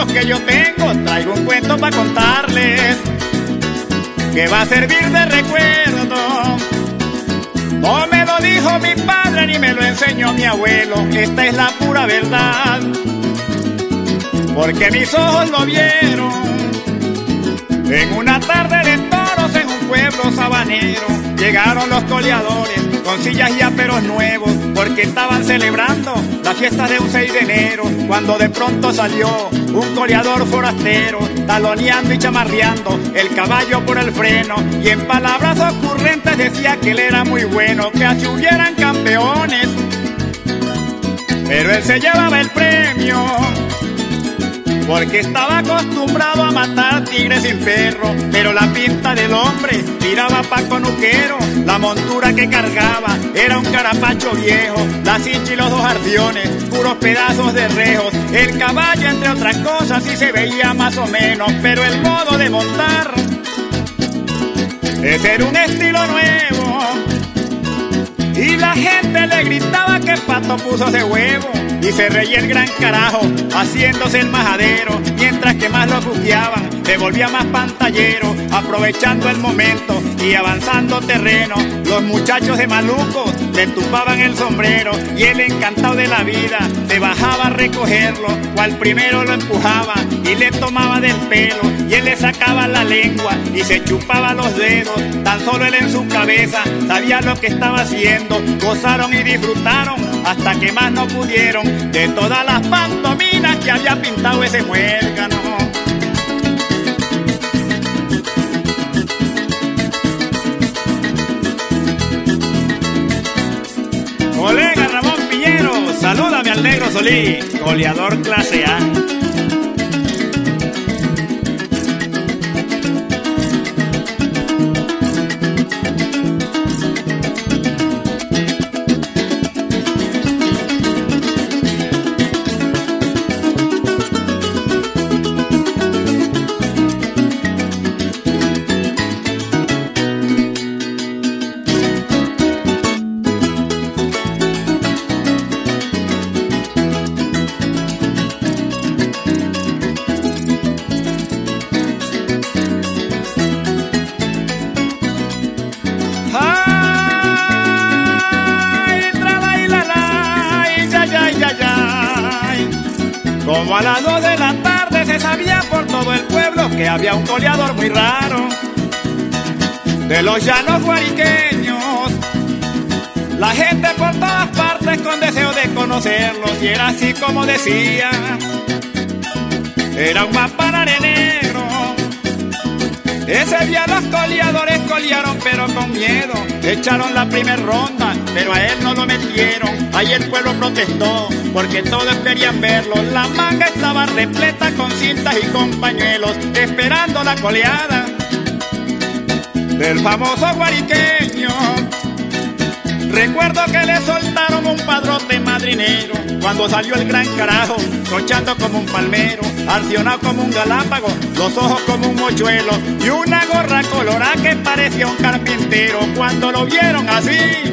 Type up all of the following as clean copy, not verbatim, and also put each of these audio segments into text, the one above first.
que yo tengo, traigo un cuento para contarles, que va a servir de recuerdo. No me lo dijo mi padre ni me lo enseñó mi abuelo, esta es la pura verdad, porque mis ojos lo vieron en una tarde de toros en un pueblo sabanero. Llegaron los coleadores con sillas y aperos nuevos, porque estaban celebrando la fiesta de un 6 de enero, cuando de pronto salió un coleador forastero, taloneando y chamarreando el caballo por el freno, y en palabras ocurrentes decía que él era muy bueno, que así hubieran campeones, pero él se llevaba el premio, porque estaba acostumbrado a matar tigres sin perro. Pero la pinta del hombre tiraba pa' conuquero, la montura que cargaba era un carapacho viejo, la cincha y los 2 arciones, puros pedazos de rejos. El caballo, entre otras cosas, sí se veía más o menos, pero el modo de montar, ese era un estilo nuevo. Y la gente le gritaba que Pato puso ese huevo, y se reía el gran carajo, haciéndose el majadero, mientras que más lo buqueaban, le volvía más pantallero, aprovechando el momento y avanzando terreno. Los muchachos de maluco le tumbaban el sombrero, y él, encantado de la vida, se bajaba a recogerlo, cual primero lo empujaba y le tomaba del pelo, y él le sacaba la lengua y se chupaba los dedos. Tan solo él en su cabeza sabía lo que estaba haciendo. Gozaron y disfrutaron hasta que más no pudieron de todas las pantominas que había pintado ese muérgano. Colega Ramón Piñero, salúdame al negro Solí, goleador clase A. Como a las 2 de la tarde se sabía por todo el pueblo que había un coleador muy raro de los llanos guariqueños. La gente por todas partes con deseo de conocerlos, y era así como decía, era un mapanare negro. Ese día los coleadores colearon pero con miedo, echaron la primer ronda pero a él no lo metieron. Ahí el pueblo protestó porque todos querían verlo, la manga estaba repleta con cintas y con pañuelos, esperando la coleada del famoso guariqueño. Recuerdo que le soltaron un padrote madrinero cuando salió el gran carajo, cochando como un palmero, arcionado como un galápago, los ojos como un mochuelo y una gorra colorada que parecía un carpintero. Cuando lo vieron así,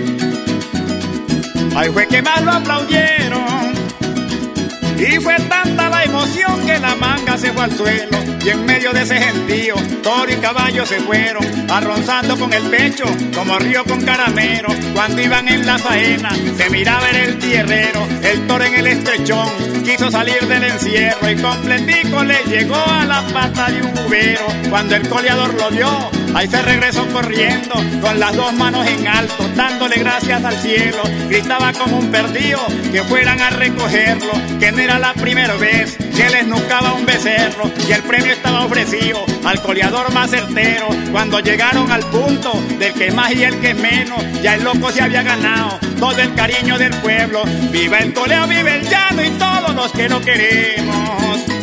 ahí fue que más lo aplaudieron, y fue tanta la emoción que la manga se fue al suelo, y en medio de ese gentío toro y caballo se fueron, arronzando con el pecho como río con caramelo. Cuando iban en la faena se miraba en el tierrero, el toro en el estrechón quiso salir del encierro, y completico le llegó a la pata de un ubero. Cuando el coleador lo vio, ahí se regresó corriendo con las 2 manos en alto, dándole gracias al cielo. Gritaba como un perdido que fueran a recogerlo, que no era la primera vez que les nucaba un becerro, y el premio estaba ofrecido al coleador más certero. Cuando llegaron al punto del que más y el que menos, ya el loco se había ganado todo el cariño del pueblo. Viva el coleo, vive el llano y todos los que lo queremos.